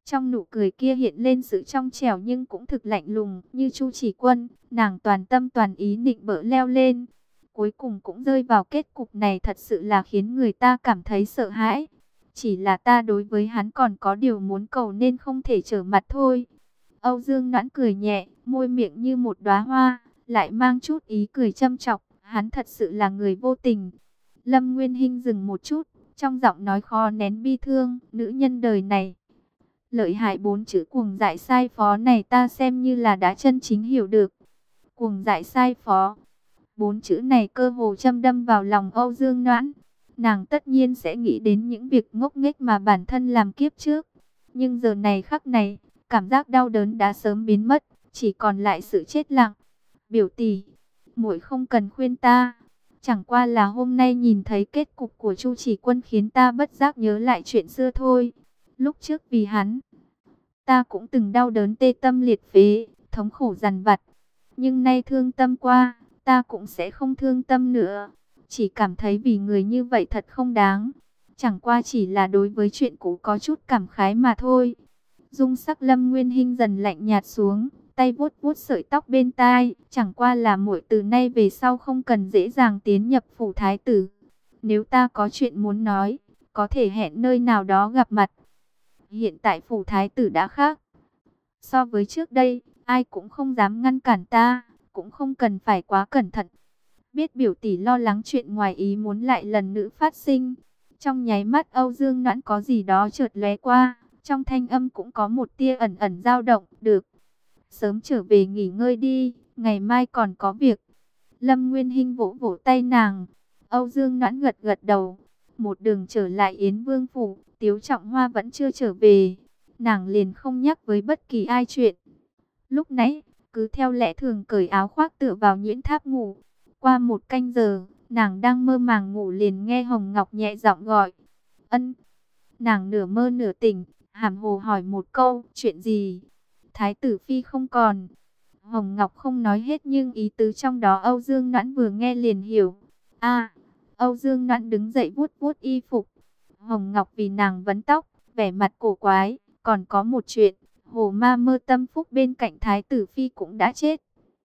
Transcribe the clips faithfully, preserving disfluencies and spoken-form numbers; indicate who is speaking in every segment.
Speaker 1: Trong nụ cười kia hiện lên sự trong trẻo nhưng cũng thực lạnh lùng, như Chu Chỉ Quân, nàng toàn tâm toàn ý nịnh bợ leo lên. Cuối cùng cũng rơi vào kết cục này, thật sự là khiến người ta cảm thấy sợ hãi. Chỉ là ta đối với hắn còn có điều muốn cầu nên không thể trở mặt thôi. Âu Dương Noãn cười nhẹ, môi miệng như một đóa hoa, lại mang chút ý cười châm chọc, hắn thật sự là người vô tình. Lâm Nguyên Hinh dừng một chút, trong giọng nói khó nén bi thương, nữ nhân đời này. Lợi hại, bốn chữ cuồng dại sai phó này ta xem như là đã chân chính hiểu được. Cuồng dại sai phó. Bốn chữ này cơ hồ châm đâm vào lòng Âu Dương Noãn. Nàng tất nhiên sẽ nghĩ đến những việc ngốc nghếch mà bản thân làm kiếp trước. Nhưng giờ này khắc này, cảm giác đau đớn đã sớm biến mất, chỉ còn lại sự chết lặng. Biểu tỷ, muội không cần khuyên ta. Chẳng qua là hôm nay nhìn thấy kết cục của Chu Chỉ Quân khiến ta bất giác nhớ lại chuyện xưa thôi. Lúc trước vì hắn, ta cũng từng đau đớn tê tâm liệt phế, thống khổ dằn vặt. Nhưng nay thương tâm qua, ta cũng sẽ không thương tâm nữa. Chỉ cảm thấy vì người như vậy thật không đáng. Chẳng qua chỉ là đối với chuyện cũ có chút cảm khái mà thôi. Dung sắc Lâm Nguyên Hinh dần lạnh nhạt xuống, tay vuốt vuốt sợi tóc bên tai. Chẳng qua là muội từ nay về sau không cần dễ dàng tiến nhập phủ thái tử. Nếu ta có chuyện muốn nói, có thể hẹn nơi nào đó gặp mặt. Hiện tại phủ thái tử đã khác. So với trước đây, ai cũng không dám ngăn cản ta, cũng không cần phải quá cẩn thận. Biết biểu tỷ lo lắng chuyện ngoài ý muốn lại lần nữa phát sinh. Trong nháy mắt Âu Dương Noãn có gì đó chợt lóe qua, trong thanh âm cũng có một tia ẩn ẩn dao động. Được, sớm trở về nghỉ ngơi đi, ngày mai còn có việc. Lâm Nguyên Hinh vỗ vỗ tay nàng. Âu Dương Noãn gật gật đầu. Một đường trở lại Yến Vương phủ, Tiếu Trọng Hoa vẫn chưa trở về. Nàng liền không nhắc với bất kỳ ai chuyện lúc nãy, cứ theo lẽ thường cởi áo khoác tựa vào nhuyễn tháp ngủ. Qua một canh giờ, nàng đang mơ màng ngủ liền nghe Hồng Ngọc nhẹ giọng gọi. Ân. Nàng nửa mơ nửa tỉnh, hàm hồ hỏi một câu, chuyện gì? Thái tử phi không còn. Hồng Ngọc không nói hết nhưng ý tứ trong đó Âu Dương Noãn vừa nghe liền hiểu. A. Âu Dương Noãn đứng dậy vuốt vuốt y phục. Hồng Ngọc vì nàng vấn tóc, vẻ mặt cổ quái. Còn có một chuyện, Hồ Ma Mơ tâm phúc bên cạnh Thái tử phi cũng đã chết.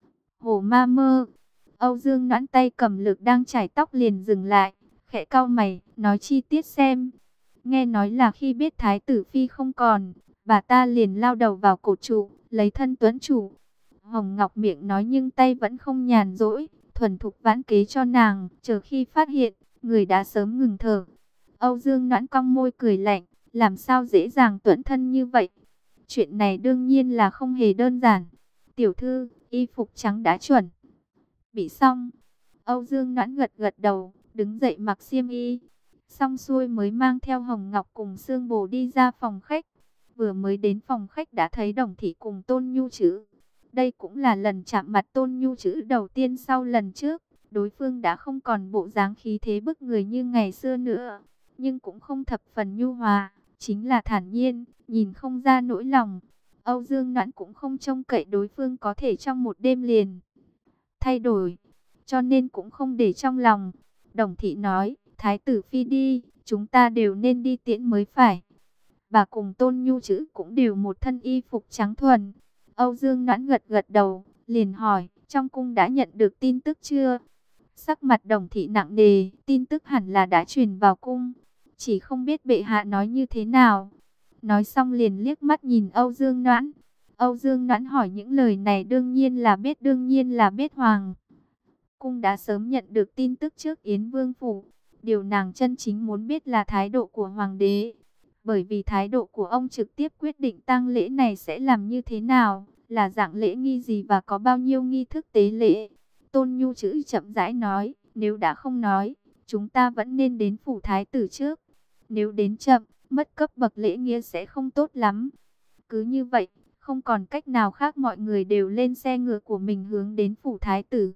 Speaker 1: Hồ Ma Mơ. Âu Dương Noãn tay cầm lược đang chải tóc liền dừng lại, khẽ cau mày, nói chi tiết xem. Nghe nói là khi biết Thái tử phi không còn, bà ta liền lao đầu vào cột trụ, lấy thân tuấn chủ. Hồng Ngọc miệng nói nhưng tay vẫn không nhàn rỗi, thuần thục vãn kế cho nàng, chờ khi phát hiện, người đã sớm ngừng thở. Âu Dương Noãn cong môi cười lạnh, làm sao dễ dàng tuẫn thân như vậy? Chuyện này đương nhiên là không hề đơn giản. Tiểu thư, y phục trắng đã chuẩn bị xong. Âu Dương Noãn gật gật đầu, đứng dậy mặc xiêm y. Xong xuôi mới mang theo Hồng Ngọc cùng Sương Bồ đi ra phòng khách. Vừa mới đến phòng khách đã thấy Đồng Thị cùng Tôn Nhu Trữ. Đây cũng là lần chạm mặt Tôn Nhu Trữ đầu tiên sau lần trước. Đối phương đã không còn bộ dáng khí thế bức người như ngày xưa nữa, nhưng cũng không thập phần nhu hòa, chính là thản nhiên, nhìn không ra nỗi lòng. Âu Dương Noãn cũng không trông cậy đối phương có thể trong một đêm liền thay đổi, cho nên cũng không để trong lòng. Đồng Thị nói, Thái tử phi đi, chúng ta đều nên đi tiễn mới phải. Bà cùng Tôn Nhu Trữ cũng đều một thân y phục trắng thuần. Âu Dương Noãn gật gật đầu, liền hỏi, trong cung đã nhận được tin tức chưa? Sắc mặt Đồng Thị nặng nề, tin tức hẳn là đã truyền vào cung, chỉ không biết bệ hạ nói như thế nào. Nói xong liền liếc mắt nhìn Âu Dương Noãn. Âu Dương Noãn hỏi những lời này đương nhiên là biết, đương nhiên là biết Hoàng cung đã sớm nhận được tin tức trước Yến Vương phủ. Điều nàng chân chính muốn biết là thái độ của Hoàng đế, bởi vì thái độ của ông trực tiếp quyết định tang lễ này sẽ làm như thế nào, là dạng lễ nghi gì và có bao nhiêu nghi thức tế lễ. Tôn Nhu Trữ chậm rãi nói, nếu đã không nói, chúng ta vẫn nên đến phủ thái tử trước. Nếu đến chậm, mất cấp bậc lễ nghĩa sẽ không tốt lắm. Cứ như vậy, không còn cách nào khác, mọi người đều lên xe ngựa của mình hướng đến phủ thái tử.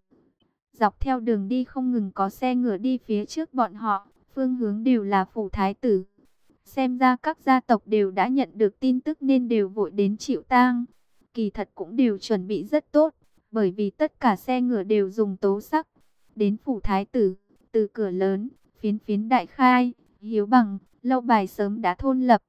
Speaker 1: Dọc theo đường đi không ngừng có xe ngựa đi phía trước bọn họ, phương hướng đều là phủ thái tử. Xem ra các gia tộc đều đã nhận được tin tức nên đều vội đến chịu tang. Kỳ thật cũng đều chuẩn bị rất tốt, bởi vì tất cả xe ngựa đều dùng tố sắc. Đến phủ thái tử, từ cửa lớn, phiến phiến đại khai, Hiếu Bằng, Lâu Bài sớm đã thôn lập.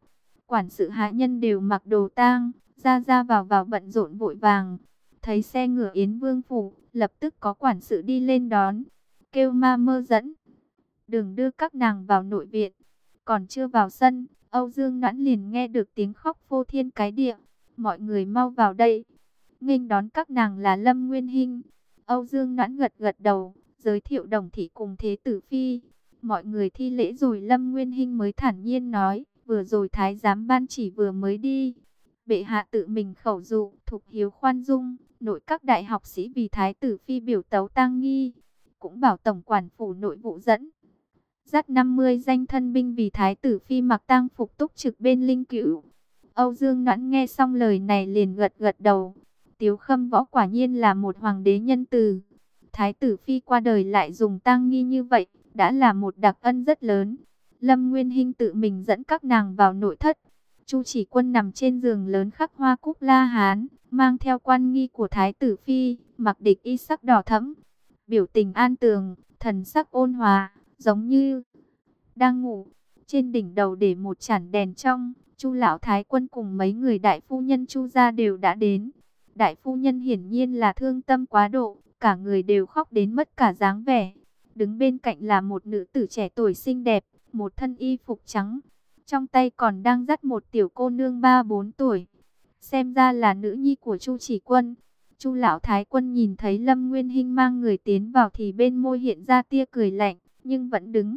Speaker 1: quản sự hạ nhân đều mặc đồ tang, ra ra vào vào bận rộn vội vàng. Thấy xe ngựa Yến Vương phủ, lập tức có quản sự đi lên đón, kêu ma mơ dẫn đường đưa các nàng vào nội viện. Còn chưa vào sân, Âu Dương Noãn liền nghe được tiếng khóc phô thiên cái địa. Mọi người mau vào đây. Nghênh đón các nàng là Lâm Nguyên Hinh. Âu Dương Noãn gật gật đầu, giới thiệu Đồng thị cùng Thế tử phi. Mọi người thi lễ rồi Lâm Nguyên Hinh mới thản nhiên nói, vừa rồi thái giám ban chỉ vừa mới đi. Bệ hạ tự mình khẩu dụ, thục hiếu khoan dung, nội các đại học sĩ vì thái tử phi biểu tấu tang nghi. Cũng bảo tổng quản phủ nội vụ dẫn dắt năm mươi danh thân binh vì thái tử phi mặc tang phục túc trực bên linh cữu. Âu Dương Noãn nghe xong lời này liền gật gật đầu. Tiếu Khâm Võ quả nhiên là một hoàng đế nhân từ. Thái tử phi qua đời lại dùng tang nghi như vậy, đã là một đặc ân rất lớn. Lâm Nguyên Hinh tự mình dẫn các nàng vào nội thất. Chu Chỉ Quân nằm trên giường lớn khắc hoa cúc la hán, mang theo quan nghi của thái tử phi, mặc địch y sắc đỏ thẫm, biểu tình an tường, thần sắc ôn hòa, giống như đang ngủ. Trên đỉnh đầu để một chản đèn trong, Chu lão thái quân cùng mấy người đại phu nhân Chu gia đều đã đến. Đại phu nhân hiển nhiên là thương tâm quá độ, cả người đều khóc đến mất cả dáng vẻ. Đứng bên cạnh là một nữ tử trẻ tuổi xinh đẹp, một thân y phục trắng, trong tay còn đang dắt một tiểu cô nương ba bốn tuổi. Xem ra là nữ nhi của Chu Chỉ Quân. Chu lão thái quân nhìn thấy Lâm Nguyên Hinh mang người tiến vào thì bên môi hiện ra tia cười lạnh, nhưng vẫn đứng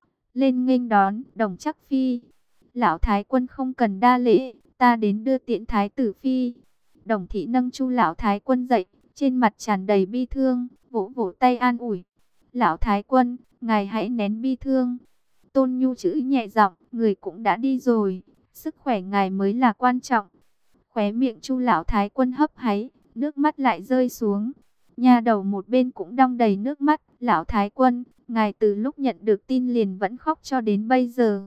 Speaker 1: lên nghênh đón. Đồng Chắc phi, lão thái quân không cần đa lễ, ta đến đưa tiễn thái tử phi. Đồng thị nâng Chu lão thái quân dậy, trên mặt tràn đầy bi thương, vỗ vỗ tay an ủi. Lão thái quân, ngài hãy nén bi thương. Tôn Nhu chữ nhẹ giọng, người cũng đã đi rồi, sức khỏe ngài mới là quan trọng. Khóe miệng Chu lão thái quân hấp háy, nước mắt lại rơi xuống. Nha đầu một bên cũng đong đầy nước mắt. Lão thái quân, ngài từ lúc nhận được tin liền vẫn khóc cho đến bây giờ,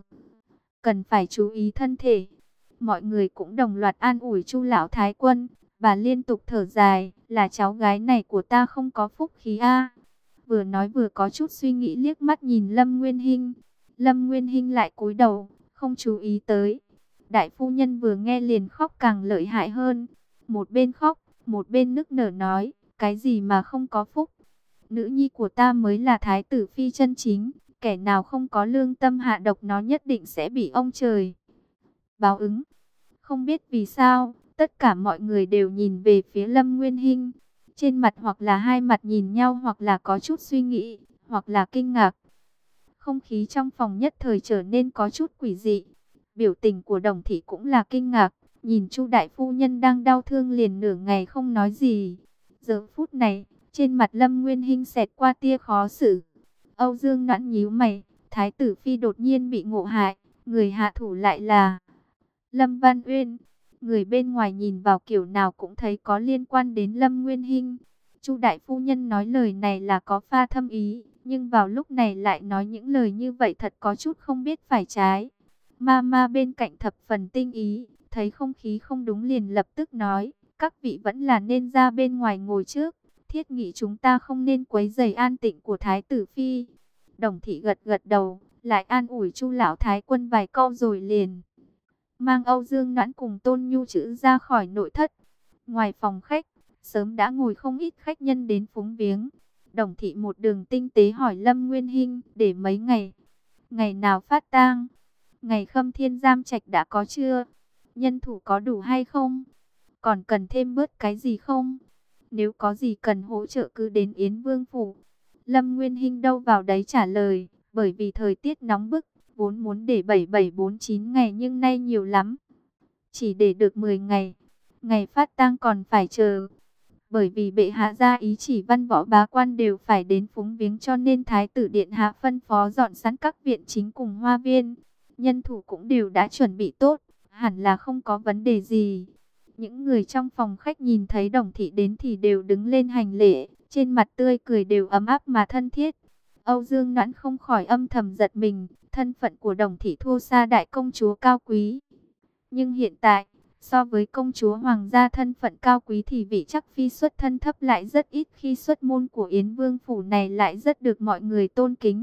Speaker 1: cần phải chú ý thân thể. Mọi người cũng đồng loạt an ủi Chu lão thái quân. Bà liên tục thở dài, là cháu gái này của ta không có phúc khí a. Vừa nói vừa có chút suy nghĩ liếc mắt nhìn Lâm Nguyên Hinh. Lâm Nguyên Hinh lại cúi đầu, không chú ý tới. Đại phu nhân vừa nghe liền khóc càng lợi hại hơn. Một bên khóc, một bên nức nở nói, cái gì mà không có phúc. Nữ nhi của ta mới là thái tử phi chân chính. Kẻ nào không có lương tâm hạ độc nó nhất định sẽ bị ông trời báo ứng. Không biết vì sao, tất cả mọi người đều nhìn về phía Lâm Nguyên Hinh. Trên mặt hoặc là hai mặt nhìn nhau, hoặc là có chút suy nghĩ, hoặc là kinh ngạc. Không khí trong phòng nhất thời trở nên có chút quỷ dị. Biểu tình của Đồng thị cũng là kinh ngạc, nhìn Chu đại phu nhân đang đau thương liền nửa ngày không nói gì. Giờ phút này, trên mặt Lâm Nguyên Hinh xẹt qua tia khó xử. Âu Dương Noãn nhíu mày, thái tử phi đột nhiên bị ngộ hại, người hạ thủ lại là Lâm Văn Uyên. Người bên ngoài nhìn vào kiểu nào cũng thấy có liên quan đến Lâm Nguyên Hinh. Chu đại phu nhân nói lời này là có pha thâm ý, nhưng vào lúc này lại nói những lời như vậy thật có chút không biết phải trái. Ma ma bên cạnh thập phần tinh ý, thấy không khí không đúng liền lập tức nói, các vị vẫn là nên ra bên ngoài ngồi trước. Thiết nghĩ chúng ta không nên quấy rầy an tĩnh của thái tử phi. Đồng thị gật gật đầu, lại an ủi Chu lão thái quân vài câu rồi liền mang Âu Dương Noãn cùng Tôn Nhu chữ ra khỏi nội thất. Ngoài phòng khách, sớm đã ngồi không ít khách nhân đến phúng viếng. Đồng thị một đường tinh tế hỏi Lâm Nguyên Hinh, để mấy ngày? Ngày nào phát tang? Ngày Khâm Thiên giam trạch đã có chưa? Nhân thủ có đủ hay không? Còn cần thêm bớt cái gì không? Nếu có gì cần hỗ trợ cứ đến Yến Vương phủ. Lâm Nguyên Hinh đâu vào đấy trả lời, bởi vì thời tiết nóng bức, vốn muốn để bảy bảy bốn chín ngày nhưng nay nhiều lắm, chỉ để được mười ngày. Ngày phát tang còn phải chờ. Bởi vì bệ hạ ra ý chỉ văn võ bá quan đều phải đến phúng viếng, cho nên thái tử điện hạ phân phó dọn sẵn các viện chính cùng hoa viên. Nhân thủ cũng đều đã chuẩn bị tốt, hẳn là không có vấn đề gì. Những người trong phòng khách nhìn thấy Đồng thị đến thì đều đứng lên hành lễ, trên mặt tươi cười đều ấm áp mà thân thiết. Âu Dương Noãn không khỏi âm thầm giật mình, thân phận của Đồng thị thua xa đại công chúa cao quý. Nhưng hiện tại, so với công chúa hoàng gia thân phận cao quý thì vị chắc phi xuất thân thấp lại rất ít, khi xuất môn của Yến Vương phủ này lại rất được mọi người tôn kính.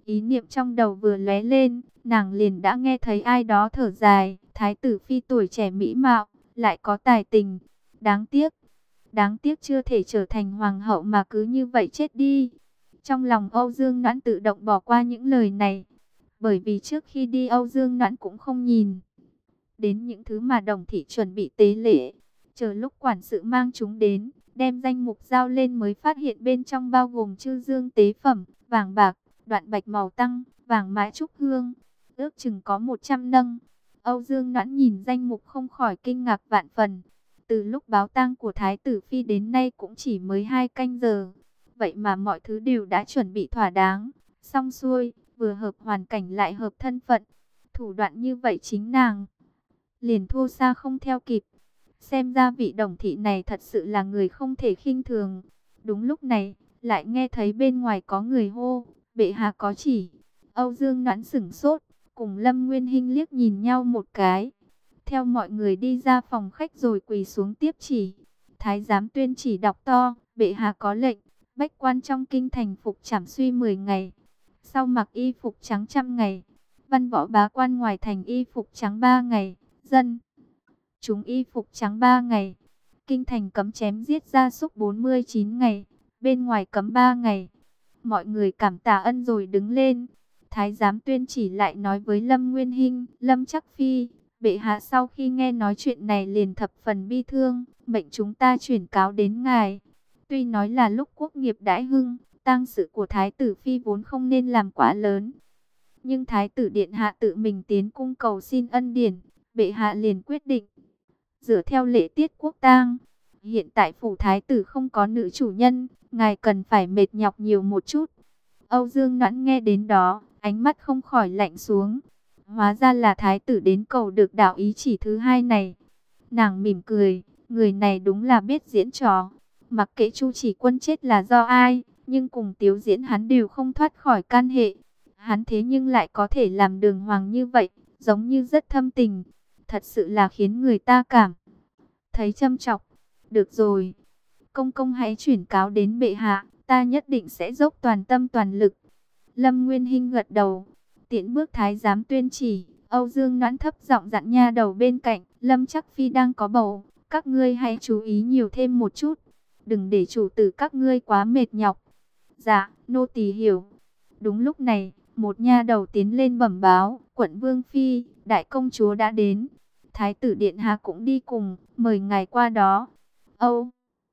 Speaker 1: Ý niệm trong đầu vừa lóe lên, nàng liền đã nghe thấy ai đó thở dài. Thái tử phi tuổi trẻ mỹ mạo, lại có tài tình. Đáng tiếc, đáng tiếc chưa thể trở thành hoàng hậu mà cứ như vậy chết đi. Trong lòng Âu Dương Noãn tự động bỏ qua những lời này. Bởi vì trước khi đi Âu Dương Noãn cũng không nhìn đến những thứ mà Đồng Thị chuẩn bị tế lễ. Chờ lúc quản sự mang chúng đến, đem danh mục giao lên mới phát hiện bên trong bao gồm chư dương tế phẩm, vàng bạc, đoạn bạch màu tăng, vàng mã trúc hương, ước chừng có một trăm nâng. Âu Dương Noãn nhìn danh mục không khỏi kinh ngạc vạn phần. Từ lúc báo tang của Thái tử Phi đến nay cũng chỉ mới hai canh giờ. Vậy mà mọi thứ đều đã chuẩn bị thỏa đáng, xong xuôi, vừa hợp hoàn cảnh lại hợp thân phận. Thủ đoạn như vậy chính nàng liền thua xa không theo kịp. Xem ra vị Đồng Thị này thật sự là người không thể khinh thường. Đúng lúc này, lại nghe thấy bên ngoài có người hô, bệ hạ có chỉ. Âu Dương Noãn sửng sốt, cùng Lâm Nguyên Hinh liếc nhìn nhau một cái. Theo mọi người đi ra phòng khách rồi quỳ xuống tiếp chỉ. Thái giám tuyên chỉ đọc to, bệ hạ có lệnh, bách quan trong kinh thành phục trảm suy mười ngày. Sau mặc y phục trắng trăm ngày. Văn võ bá quan ngoài thành y phục trắng ba ngày. Dân chúng y phục trắng ba ngày. Kinh thành cấm chém giết gia súc bốn mươi chín ngày. Bên ngoài cấm ba ngày. Mọi người cảm tạ ân rồi đứng lên. Thái giám tuyên chỉ lại nói với Lâm Nguyên Hinh, Lâm Chắc Phi, bệ hạ sau khi nghe nói chuyện này liền thập phần bi thương, mệnh chúng ta chuyển cáo đến ngài. Tuy nói là lúc quốc nghiệp đãi hưng, tang sự của Thái tử Phi vốn không nên làm quá lớn. Nhưng Thái tử Điện Hạ tự mình tiến cung cầu xin ân điển, bệ hạ liền quyết định dựa theo lễ tiết quốc tang. Hiện tại phủ Thái tử không có nữ chủ nhân, ngài cần phải mệt nhọc nhiều một chút. Âu Dương Noãn nghe đến đó, ánh mắt không khỏi lạnh xuống. Hóa ra là Thái tử đến cầu được đạo ý chỉ thứ hai này. Nàng mỉm cười, người này đúng là biết diễn trò. Mặc kệ Chu Chỉ Quân chết là do ai, nhưng cùng Tiếu Diễn hắn đều không thoát khỏi can hệ. Hắn thế nhưng lại có thể làm đường hoàng như vậy, giống như rất thâm tình. Thật sự là khiến người ta cảm thấy châm chọc. Được rồi, công công hãy chuyển cáo đến bệ hạ, ta nhất định sẽ dốc toàn tâm toàn lực. Lâm Nguyên Hinh gật đầu, tiễn bước thái giám tuyên chỉ. Âu Dương Noãn thấp giọng dặn nha đầu bên cạnh, Lâm Chắc Phi đang có bầu, các ngươi hãy chú ý nhiều thêm một chút, đừng để chủ tử các ngươi quá mệt nhọc. Dạ, nô tỳ hiểu. Đúng lúc này, một nha đầu tiến lên bẩm báo, quận Vương Phi, đại công chúa đã đến. Thái tử Điện Hạ cũng đi cùng, mời ngài qua đó. Âu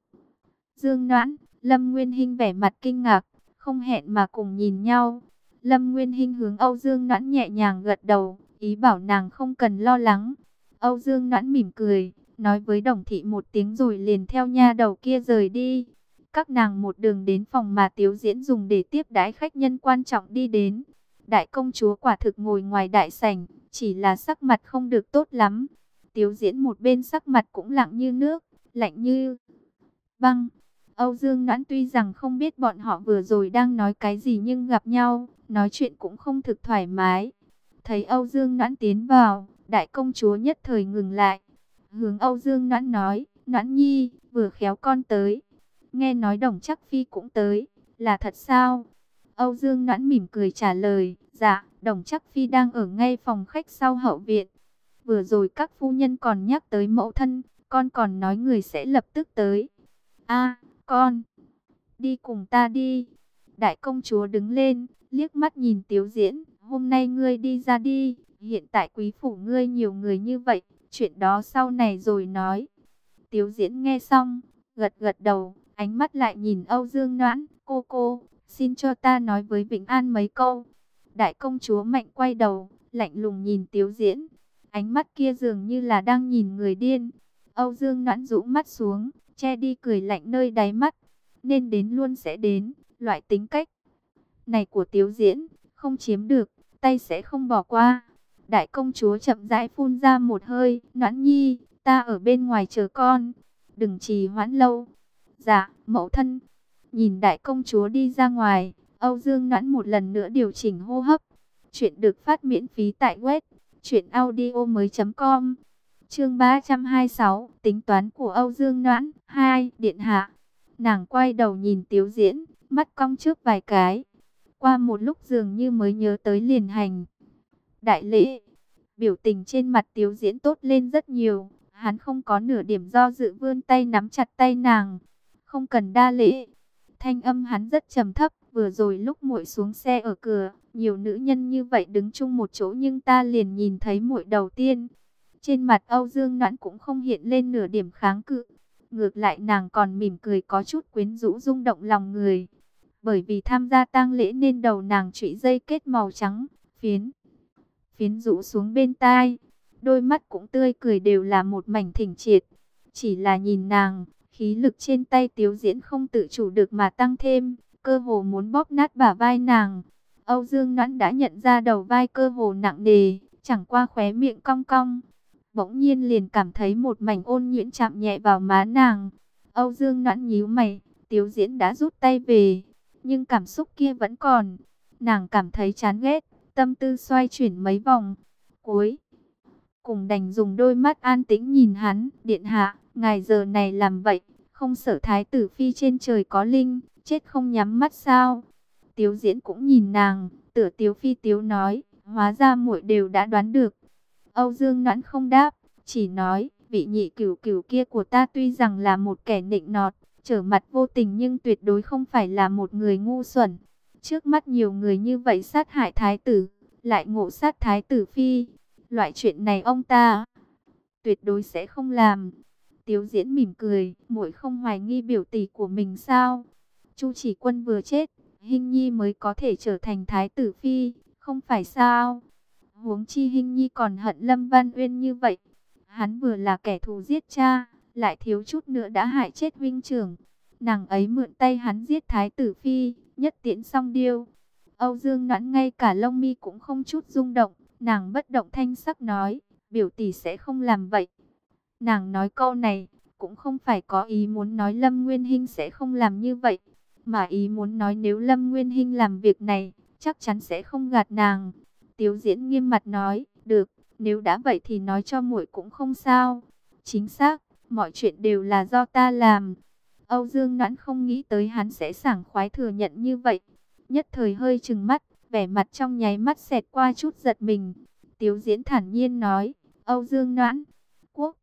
Speaker 1: Dương Noãn, Lâm Nguyên Hinh vẻ mặt kinh ngạc, không hẹn mà cùng nhìn nhau. Lâm Nguyên Hinh hướng Âu Dương Noãn nhẹ nhàng gật đầu, ý bảo nàng không cần lo lắng. Âu Dương Noãn mỉm cười, nói với Đồng Thị một tiếng rồi liền theo nha đầu kia rời đi. Các nàng một đường đến phòng mà Tiếu Diễn dùng để tiếp đãi khách nhân quan trọng đi đến. Đại công chúa quả thực ngồi ngoài đại sảnh, chỉ là sắc mặt không được tốt lắm. Tiếu Diễn một bên sắc mặt cũng lặng như nước, lạnh như băng. Âu Dương Noãn tuy rằng không biết bọn họ vừa rồi đang nói cái gì nhưng gặp nhau, nói chuyện cũng không thực thoải mái. Thấy Âu Dương Noãn tiến vào, đại công chúa nhất thời ngừng lại. Hướng Âu Dương Noãn nói, Noãn nhi, vừa khéo con tới. Nghe nói Đồng Chắc Phi cũng tới, là thật sao? Âu Dương Noãn mỉm cười trả lời, dạ, Đồng Chắc Phi đang ở ngay phòng khách sau hậu viện. Vừa rồi các phu nhân còn nhắc tới mẫu thân, con còn nói người sẽ lập tức tới. A, con, đi cùng ta đi. Đại công chúa đứng lên, liếc mắt nhìn Tiếu Diễn, hôm nay ngươi đi ra đi, hiện tại quý phủ ngươi nhiều người như vậy, chuyện đó sau này rồi nói. Tiếu Diễn nghe xong, gật gật đầu, ánh mắt lại nhìn Âu Dương Noãn, cô cô, xin cho ta nói với Vĩnh An mấy câu. Đại công chúa mạnh quay đầu, lạnh lùng nhìn Tiếu Diễn, ánh mắt kia dường như là đang nhìn người điên. Âu Dương Noãn rũ mắt xuống, che đi cười lạnh nơi đáy mắt, nên đến luôn sẽ đến, loại tính cách này của Tiếu Diễn, không chiếm được, tay sẽ không bỏ qua. Đại công chúa chậm rãi phun ra một hơi, Noãn nhi, ta ở bên ngoài chờ con, đừng trì hoãn lâu. Dạ, mẫu thân. Nhìn đại công chúa đi ra ngoài, Âu Dương Noãn một lần nữa điều chỉnh hô hấp. Chuyện được phát miễn phí tại web truyện audio mới chấm com. Chương ba trăm hai mươi sáu, tính toán của Âu Dương Noãn. Hai, điện hạ. Nàng quay đầu nhìn Tiếu Diễn, mắt cong trước vài cái. qua một lúc dường như mới nhớ tới liền hành đại lễ. Biểu tình trên mặt Tiếu Diễn tốt lên rất nhiều. Hắn không có nửa điểm do dự, vươn tay nắm chặt tay nàng. Không cần đa lễ. Thanh âm hắn rất trầm thấp. Vừa rồi lúc muội xuống xe ở cửa, nhiều nữ nhân như vậy đứng chung một chỗ, nhưng ta liền nhìn thấy muội đầu tiên. Trên mặt Âu Dương Noãn cũng không hiện lên nửa điểm kháng cự. Ngược lại nàng còn mỉm cười có chút quyến rũ, rung động lòng người. Bởi vì tham gia tang lễ nên đầu nàng trụy dây kết màu trắng, phiến. Phiến rũ xuống bên tai. Đôi mắt cũng tươi cười, đều là một mảnh thỉnh triệt. Chỉ là nhìn nàng, khí lực trên tay Tiếu Diễn không tự chủ được mà tăng thêm, cơ hồ muốn bóp nát bả vai nàng. Âu Dương Noãn đã nhận ra đầu vai cơ hồ nặng nề, chẳng qua khóe miệng cong cong. Bỗng nhiên liền cảm thấy một mảnh ôn nhuyễn chạm nhẹ vào má nàng. Âu Dương Noãn nhíu mày, Tiếu Diễn đã rút tay về, nhưng cảm xúc kia vẫn còn. Nàng cảm thấy chán ghét, tâm tư xoay chuyển mấy vòng. Cuối cùng đành dùng đôi mắt an tĩnh nhìn hắn. Điện hạ, ngài giờ này làm vậy, không sợ thái tử phi trên trời có linh, chết không nhắm mắt sao? Tiếu Diễn cũng nhìn nàng, tựa tiếu phi tiếu nói, hóa ra muội đều đã đoán được. Âu Dương Noãn không đáp, chỉ nói, vị nhị cửu cửu kia của ta tuy rằng là một kẻ nịnh nọt, trở mặt vô tình, nhưng tuyệt đối không phải là một người ngu xuẩn. Trước mắt nhiều người như vậy sát hại thái tử, lại ngộ sát thái tử phi. Loại chuyện này ông ta tuyệt đối sẽ không làm. Tiếu Diễn mỉm cười, muội không hoài nghi biểu tỷ của mình sao? Chu Chỉ Quân vừa chết, Hinh Nhi mới có thể trở thành thái tử phi, không phải sao? Huống chi Hinh Nhi còn hận Lâm Văn Uyên như vậy. Hắn vừa là kẻ thù giết cha, lại thiếu chút nữa đã hại chết huynh trưởng. Nàng ấy mượn tay hắn giết thái tử phi, nhất tiễn song điêu. Âu Dương Noãn ngay cả lông mi cũng không chút rung động, nàng bất động thanh sắc nói, biểu tỷ sẽ không làm vậy. Nàng nói câu này, cũng không phải có ý muốn nói Lâm Nguyên Hinh sẽ không làm như vậy, mà ý muốn nói nếu Lâm Nguyên Hinh làm việc này, chắc chắn sẽ không gạt nàng. Tiếu Diễn nghiêm mặt nói, được, nếu đã vậy thì nói cho muội cũng không sao. Chính xác, mọi chuyện đều là do ta làm. Âu Dương Noãn không nghĩ tới hắn sẽ sảng khoái thừa nhận như vậy. Nhất thời hơi trừng mắt, vẻ mặt trong nháy mắt xẹt qua chút giật mình. Tiếu Diễn thản nhiên nói, Âu Dương Noãn, quốc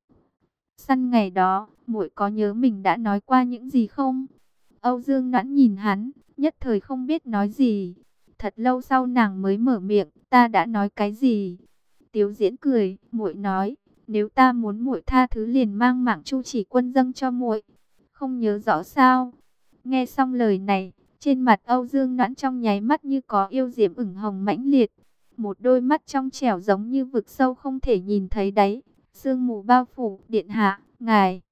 Speaker 1: săn ngày đó, muội có nhớ mình đã nói qua những gì không? Âu Dương Noãn nhìn hắn, nhất thời không biết nói gì. Thật lâu sau nàng mới mở miệng, ta đã nói cái gì? Tiếu Diễn cười, muội nói, nếu ta muốn muội tha thứ liền mang mạng Chu Chỉ Quân dâng cho muội. Không nhớ rõ sao? Nghe xong lời này, trên mặt Âu Dương Noãn trong nháy mắt như có yêu diễm ửng hồng mãnh liệt. Một đôi mắt trong trẻo giống như vực sâu không thể nhìn thấy đáy. Sương mù bao phủ, điện hạ, ngài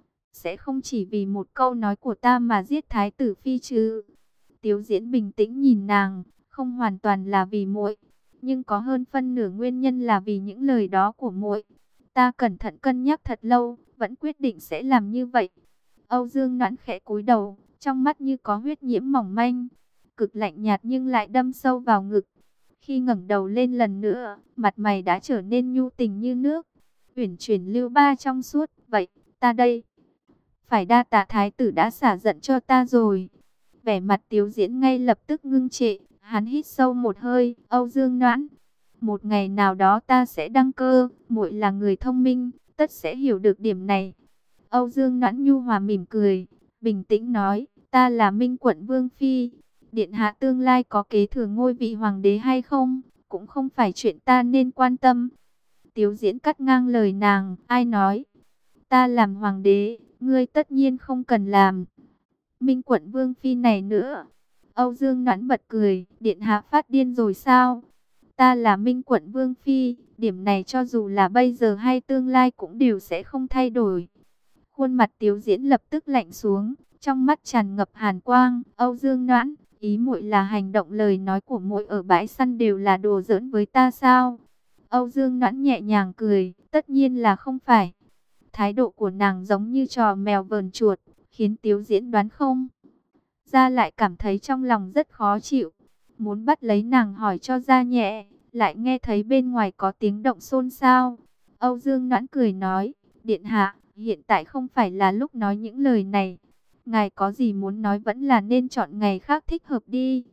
Speaker 1: sẽ không chỉ vì một câu nói của ta mà giết thái tử phi chứ? Tiếu Diễn bình tĩnh nhìn nàng, không hoàn toàn là vì muội, nhưng có hơn phân nửa nguyên nhân là vì những lời đó của muội. Ta cẩn thận cân nhắc thật lâu, vẫn quyết định sẽ làm như vậy. Âu Dương Noãn khẽ cúi đầu, trong mắt như có huyết nhiễm mỏng manh, cực lạnh nhạt nhưng lại đâm sâu vào ngực. Khi ngẩng đầu lên lần nữa, mặt mày đã trở nên nhu tình như nước, uyển chuyển lưu ba trong suốt. Vậy, ta đây phải đa tạ thái tử đã xả giận cho ta rồi. Vẻ mặt Tiếu Diễn ngay lập tức ngưng trệ, hắn hít sâu một hơi, Âu Dương Noãn, một ngày nào đó ta sẽ đăng cơ, muội là người thông minh, tất sẽ hiểu được điểm này. Âu Dương Noãn nhu hòa mỉm cười, bình tĩnh nói, ta là Minh Quận Vương Phi, điện hạ tương lai có kế thừa ngôi vị hoàng đế hay không, cũng không phải chuyện ta nên quan tâm. Tiếu Diễn cắt ngang lời nàng, ai nói, ta làm hoàng đế, ngươi tất nhiên không cần làm Minh Quận Vương Phi này nữa. Âu Dương Noãn bật cười, điện hạ phát điên rồi sao? Ta là Minh Quận Vương Phi, điểm này cho dù là bây giờ hay tương lai cũng đều sẽ không thay đổi. Khuôn mặt Tiếu Diễn lập tức lạnh xuống, trong mắt tràn ngập hàn quang. Âu Dương Noãn, ý muội là hành động lời nói của muội ở bãi săn đều là đùa giỡn với ta sao? Âu Dương Noãn nhẹ nhàng cười, tất nhiên là không phải. Thái độ của nàng giống như trò mèo vờn chuột, khiến Tiếu Diễn đoán không ra, lại cảm thấy trong lòng rất khó chịu. Muốn bắt lấy nàng hỏi cho ra nhẹ, lại nghe thấy bên ngoài có tiếng động xôn xao. Âu Dương Noãn cười nói, điện hạ, hiện tại không phải là lúc nói những lời này. Ngài có gì muốn nói vẫn là nên chọn ngày khác thích hợp đi.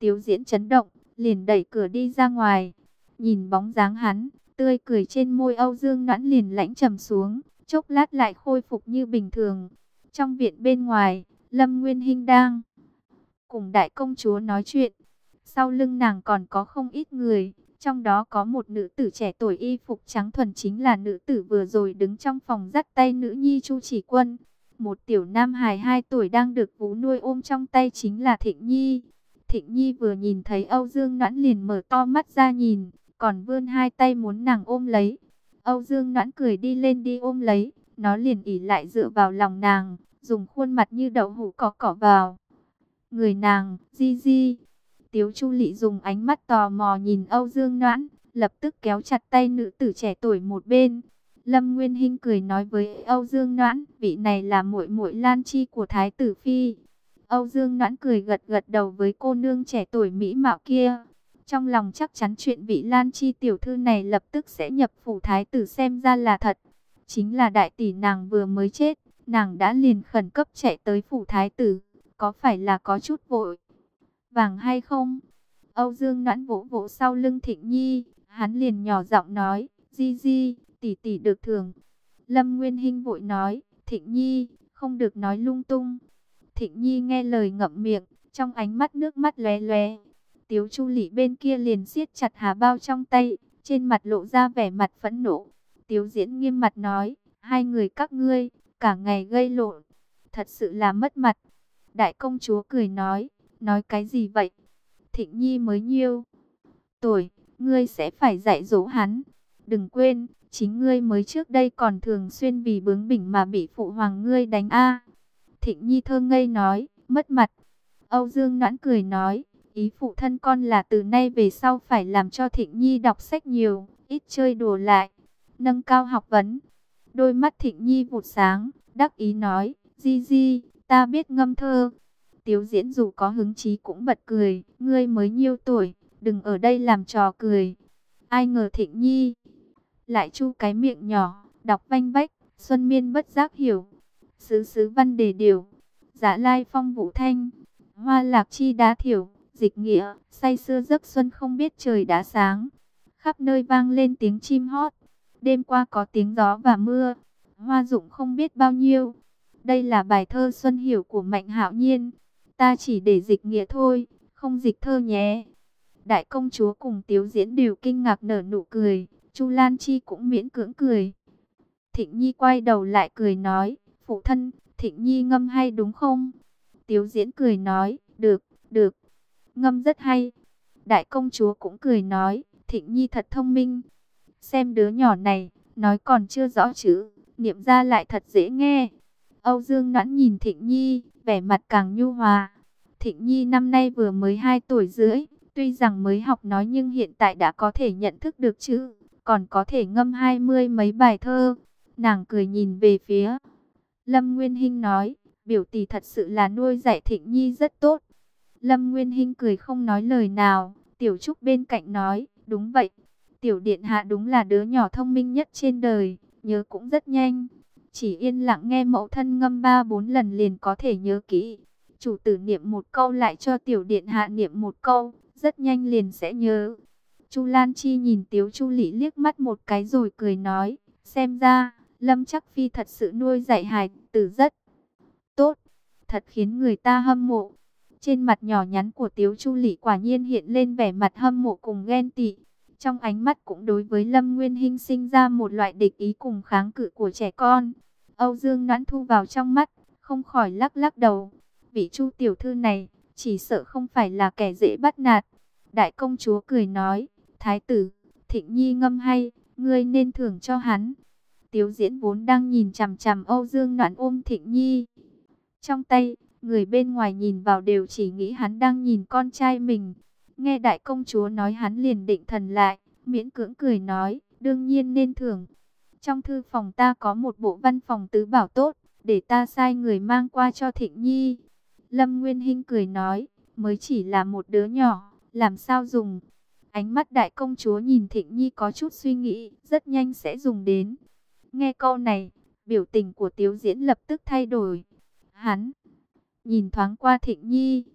Speaker 1: Tiếu Diễn chấn động, liền đẩy cửa đi ra ngoài. Nhìn bóng dáng hắn, tươi cười trên môi Âu Dương Noãn liền lãnh trầm xuống, chốc lát lại khôi phục như bình thường. Trong viện bên ngoài, Lâm Nguyên Hinh đang cùng đại công chúa nói chuyện. Sau lưng nàng còn có không ít người, trong đó có một nữ tử trẻ tuổi y phục trắng thuần, chính là nữ tử vừa rồi đứng trong phòng dắt tay nữ nhi Chu Chỉ Quân. Một tiểu nam hài hai tuổi đang được vú nuôi ôm trong tay chính là Thịnh Nhi. Thịnh Nhi vừa nhìn thấy Âu Dương Noãn liền mở to mắt ra nhìn, còn vươn hai tay muốn nàng ôm lấy. Âu Dương Noãn cười đi lên đi ôm lấy, nó liền ỉ lại dựa vào lòng nàng, dùng khuôn mặt như đậu hũ cọ cọ vào người nàng. Di Di. Tiếu Chu Lị dùng ánh mắt tò mò nhìn Âu Dương Noãn, lập tức kéo chặt tay nữ tử trẻ tuổi một bên. Lâm Nguyên Hinh cười nói với Âu Dương Noãn, vị này là muội muội Lan Chi của Thái tử phi. Âu Dương Noãn cười gật gật đầu với cô nương trẻ tuổi mỹ mạo kia. Trong lòng chắc chắn chuyện vị Lan Chi tiểu thư này lập tức sẽ nhập phủ Thái tử xem ra là thật. Chính là đại tỷ nàng vừa mới chết, nàng đã liền khẩn cấp chạy tới phủ Thái tử. Có phải là có chút vội vàng hay không? Âu Dương Noãn vỗ vỗ sau lưng Thịnh Nhi, hắn liền nhỏ giọng nói, Di Di, tỷ tỷ được thường. Lâm Nguyên Hinh vội nói, Thịnh Nhi, không được nói lung tung. Thịnh Nhi nghe lời ngậm miệng, trong ánh mắt nước mắt lóe lóe. Tiếu Chu Lị bên kia liền siết chặt hà bao trong tay, trên mặt lộ ra vẻ mặt phẫn nộ. Tiếu Diễn nghiêm mặt nói, hai người các ngươi, cả ngày gây lộn, thật sự là mất mặt. Đại công chúa cười nói, nói cái gì vậy? Thịnh Nhi mới nhiêu tuổi, ngươi sẽ phải dạy dỗ hắn. Đừng quên, chính ngươi mới trước đây còn thường xuyên vì bướng bỉnh mà bị phụ hoàng ngươi đánh a. Thịnh Nhi thơ ngây nói, mất mặt. Âu Dương Noãn cười nói, ý phụ thân con là từ nay về sau phải làm cho Thịnh Nhi đọc sách nhiều, ít chơi đùa lại, nâng cao học vấn. Đôi mắt Thịnh Nhi vụt sáng, đắc ý nói, Di Di, ta biết ngâm thơ. Tiếu Diễn dù có hứng chí cũng bật cười, ngươi mới nhiêu tuổi, đừng ở đây làm trò cười. Ai ngờ Thịnh Nhi lại chu cái miệng nhỏ, đọc vanh vách, Xuân Miên bất giác hiểu. Sứ sứ văn đề điều, Dạ Lai phong vũ thanh, Hoa lạc chi đá thiểu, dịch nghĩa, say sưa giấc xuân không biết trời đã sáng. Khắp nơi vang lên tiếng chim hót, đêm qua có tiếng gió và mưa, hoa rụng không biết bao nhiêu. Đây là bài thơ Xuân Hiểu của Mạnh Hạo Nhiên. Ta chỉ để dịch nghĩa thôi, không dịch thơ nhé. Đại công chúa cùng Tiếu Diễn đều kinh ngạc nở nụ cười, Chu Lan Chi cũng miễn cưỡng cười. Thịnh Nhi quay đầu lại cười nói, phụ thân, Thịnh Nhi ngâm hay đúng không? Tiếu Diễn cười nói, được, được, ngâm rất hay. Đại công chúa cũng cười nói, Thịnh Nhi thật thông minh. Xem đứa nhỏ này, nói còn chưa rõ chữ, niệm ra lại thật dễ nghe. Âu Dương Noãn nhìn Thịnh Nhi, vẻ mặt càng nhu hòa. Thịnh Nhi năm nay vừa mới hai tuổi rưỡi, tuy rằng mới học nói nhưng hiện tại đã có thể nhận thức được chữ, còn có thể ngâm hai mươi mấy bài thơ. Nàng cười nhìn về phía Lâm Nguyên Hinh nói, biểu tỷ thật sự là nuôi dạy Thịnh Nhi rất tốt. Lâm Nguyên Hinh cười không nói lời nào. Tiểu Trúc bên cạnh nói, đúng vậy, tiểu điện hạ đúng là đứa nhỏ thông minh nhất trên đời, nhớ cũng rất nhanh. Chỉ yên lặng nghe mẫu thân ngâm ba bốn lần liền có thể nhớ kỹ. Chủ tử niệm một câu lại cho tiểu điện hạ niệm một câu, rất nhanh liền sẽ nhớ. Chu Lan Chi nhìn Tiếu Chu Lị liếc mắt một cái rồi cười nói, xem ra Lâm Chắc Phi thật sự nuôi dạy hài tử rất tốt, thật khiến người ta hâm mộ. Trên mặt nhỏ nhắn của Tiếu Chu Lị quả nhiên hiện lên vẻ mặt hâm mộ cùng ghen tị. Trong ánh mắt cũng đối với Lâm Nguyên Hinh sinh ra một loại địch ý cùng kháng cự của trẻ con. Âu Dương Noãn thu vào trong mắt, không khỏi lắc lắc đầu. Vị Chu tiểu thư này, chỉ sợ không phải là kẻ dễ bắt nạt. Đại công chúa cười nói, Thái tử, Thịnh Nhi ngâm hay, ngươi nên thưởng cho hắn. Tiếu Diễn vốn đang nhìn chằm chằm Âu Dương Noãn ôm Thịnh Nhi trong tay, người bên ngoài nhìn vào đều chỉ nghĩ hắn đang nhìn con trai mình. Nghe đại công chúa nói hắn liền định thần lại, miễn cưỡng cười nói, đương nhiên nên thưởng. Trong thư phòng ta có một bộ văn phòng tứ bảo tốt, để ta sai người mang qua cho Thịnh Nhi. Lâm Nguyên Hinh cười nói, mới chỉ là một đứa nhỏ, làm sao dùng. Ánh mắt đại công chúa nhìn Thịnh Nhi có chút suy nghĩ, rất nhanh sẽ dùng đến. Nghe câu này, biểu tình của Tiếu Diễn lập tức thay đổi. Hắn nhìn thoáng qua Thịnh Nhi,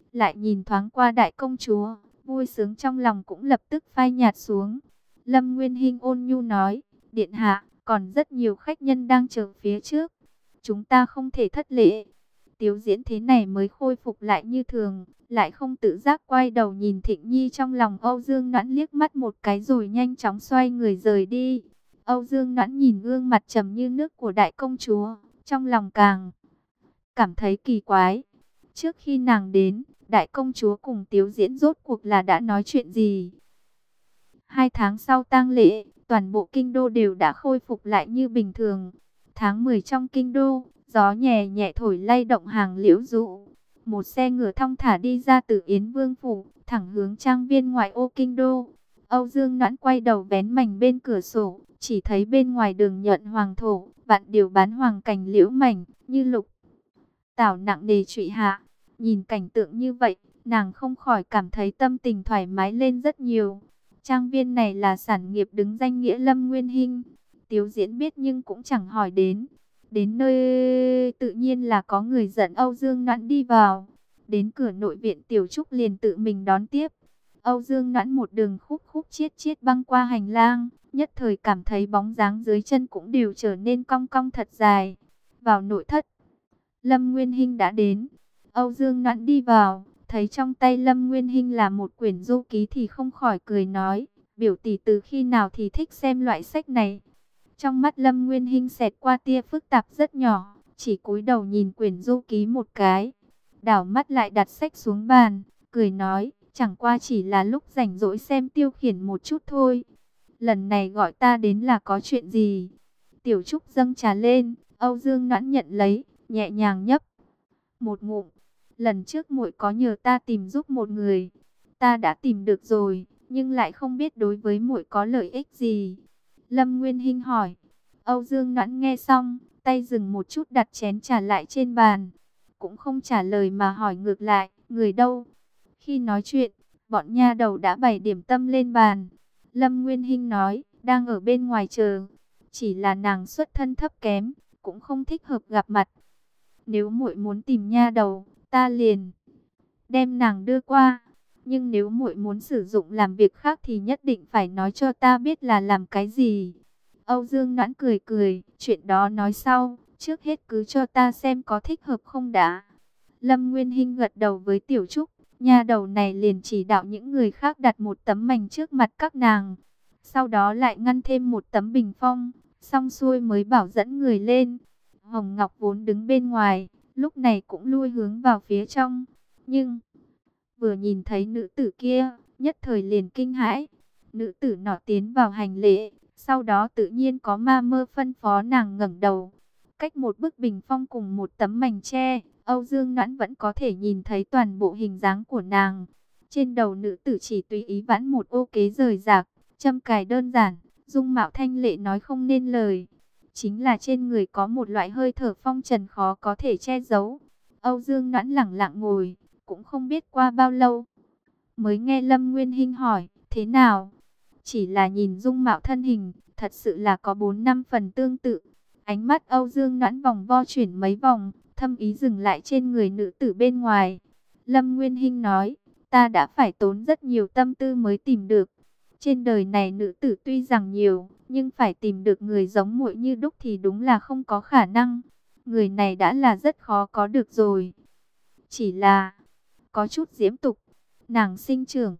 Speaker 1: lại nhìn thoáng qua đại công chúa, vui sướng trong lòng cũng lập tức phai nhạt xuống. Lâm Nguyên Hinh ôn nhu nói, điện hạ, còn rất nhiều khách nhân đang chờ phía trước, chúng ta không thể thất lễ. Tiếu Diễn thế này mới khôi phục lại như thường, lại không tự giác quay đầu nhìn Thịnh Nhi trong lòng Âu Dương Noãn liếc mắt một cái rồi nhanh chóng xoay người rời đi. Âu Dương Noãn nhìn gương mặt trầm như nước của đại công chúa, trong lòng càng cảm thấy kỳ quái. Trước khi nàng đến, đại công chúa cùng Tiếu Diễn rốt cuộc là đã nói chuyện gì? Hai tháng sau tang lễ, toàn bộ kinh đô đều đã khôi phục lại như bình thường. Tháng mười trong kinh đô, gió nhẹ nhẹ thổi lay động hàng liễu dụ. Một xe ngựa thong thả đi ra từ Yến Vương Phủ, thẳng hướng trang viên ngoại ô kinh đô. Âu Dương Noãn quay đầu vén mảnh bên cửa sổ, chỉ thấy bên ngoài đường nhuận hoàng thổ, vạn điều bán hoàng cành liễu mảnh, như lục tảo nặng nề trụy hạ. Nhìn cảnh tượng như vậy, nàng không khỏi cảm thấy tâm tình thoải mái lên rất nhiều. Trang viên này là sản nghiệp đứng danh nghĩa Lâm Nguyên Hinh. Tiếu Diễn biết nhưng cũng chẳng hỏi đến. Đến nơi tự nhiên là có người dẫn Âu Dương Noãn đi vào. Đến cửa nội viện Tiểu Trúc liền tự mình đón tiếp. Âu Dương Noãn một đường khúc khúc chiết chiết băng qua hành lang, nhất thời cảm thấy bóng dáng dưới chân cũng đều trở nên cong cong thật dài. Vào nội thất, Lâm Nguyên Hinh đã đến. Âu Dương Noãn đi vào, thấy trong tay Lâm Nguyên Hinh là một quyển du ký thì không khỏi cười nói, biểu tỷ từ khi nào thì thích xem loại sách này. Trong mắt Lâm Nguyên Hinh xẹt qua tia phức tạp rất nhỏ, chỉ cúi đầu nhìn quyển du ký một cái, đảo mắt lại đặt sách xuống bàn, cười nói, chẳng qua chỉ là lúc rảnh rỗi xem tiêu khiển một chút thôi. Lần này gọi ta đến là có chuyện gì? Tiểu Trúc dâng trà lên, Âu Dương Noãn nhận lấy, nhẹ nhàng nhấp một ngụm. Lần trước muội có nhờ ta tìm giúp một người, ta đã tìm được rồi, nhưng lại không biết đối với muội có lợi ích gì. Lâm Nguyên Hinh hỏi. Âu Dương Noãn nghe xong, tay dừng một chút đặt chén trà lại trên bàn, cũng không trả lời mà hỏi ngược lại, người đâu? Khi nói chuyện, bọn nha đầu đã bày điểm tâm lên bàn. Lâm Nguyên Hinh nói, đang ở bên ngoài chờ, chỉ là nàng xuất thân thấp kém, cũng không thích hợp gặp mặt. Nếu muội muốn tìm nha đầu, ta liền đem nàng đưa qua. Nhưng nếu muội muốn sử dụng làm việc khác thì nhất định phải nói cho ta biết là làm cái gì. Âu Dương Noãn cười cười, chuyện đó nói sau, trước hết cứ cho ta xem có thích hợp không đã. Lâm Nguyên Hinh gật đầu với Tiểu Trúc, nha đầu này liền chỉ đạo những người khác đặt một tấm mảnh trước mặt các nàng. Sau đó lại ngăn thêm một tấm bình phong, xong xuôi mới bảo dẫn người lên. Hồng Ngọc vốn đứng bên ngoài, lúc này cũng lui hướng vào phía trong. Nhưng vừa nhìn thấy nữ tử kia, nhất thời liền kinh hãi. Nữ tử nọ tiến vào hành lễ, sau đó tự nhiên có ma mơ phân phó nàng ngẩng đầu. Cách một bức bình phong cùng một tấm mảnh tre, Âu Dương Noãn vẫn có thể nhìn thấy toàn bộ hình dáng của nàng. Trên đầu nữ tử chỉ tùy ý vãn một ô kế rời rạc, châm cài đơn giản, dung mạo thanh lệ nói không nên lời. Chính là trên người có một loại hơi thở phong trần khó có thể che giấu. Âu Dương Noãn lẳng lặng ngồi, cũng không biết qua bao lâu, mới nghe Lâm Nguyên Hinh hỏi, thế nào? Chỉ là nhìn dung mạo thân hình, thật sự là có bốn năm phần tương tự. Ánh mắt Âu Dương Noãn vòng vo chuyển mấy vòng, thâm ý dừng lại trên người nữ tử bên ngoài. Lâm Nguyên Hinh nói, ta đã phải tốn rất nhiều tâm tư mới tìm được. Trên đời này nữ tử tuy rằng nhiều, nhưng phải tìm được người giống muội như đúc thì đúng là không có khả năng. Người này đã là rất khó có được rồi. Chỉ là có chút diễm tục, nàng sinh trưởng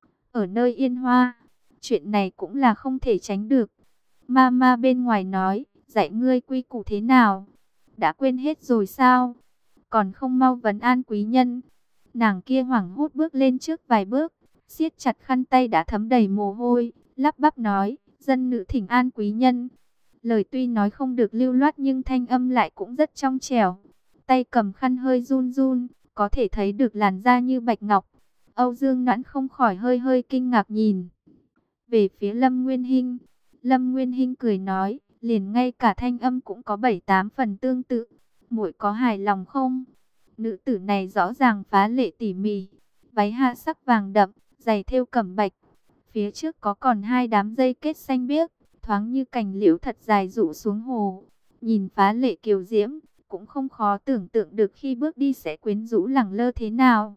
Speaker 1: ở nơi Yên Hoa, chuyện này cũng là không thể tránh được. Ma ma bên ngoài nói, dạy ngươi quy củ thế nào? Đã quên hết rồi sao? Còn không mau vấn an quý nhân. Nàng kia hoảng hốt bước lên trước vài bước, siết chặt khăn tay đã thấm đầy mồ hôi, lắp bắp nói, dân nữ thỉnh an quý nhân. Lời tuy nói không được lưu loát nhưng thanh âm lại cũng rất trong trẻo. Tay cầm khăn hơi run run, có thể thấy được làn da như bạch ngọc. Âu Dương Noãn không khỏi hơi hơi kinh ngạc nhìn về phía Lâm Nguyên Hinh. Lâm Nguyên Hinh cười nói, liền ngay cả thanh âm cũng có bảy tám phần tương tự. Muội có hài lòng không? Nữ tử này rõ ràng phá lệ tỉ mỉ, váy hạ sắc vàng đậm, giày thêu cẩm bạch. Phía trước có còn hai đám dây kết xanh biếc, thoáng như cành liễu thật dài rủ xuống hồ. Nhìn phá lệ kiều diễm, cũng không khó tưởng tượng được khi bước đi sẽ quyến rũ lẳng lơ thế nào.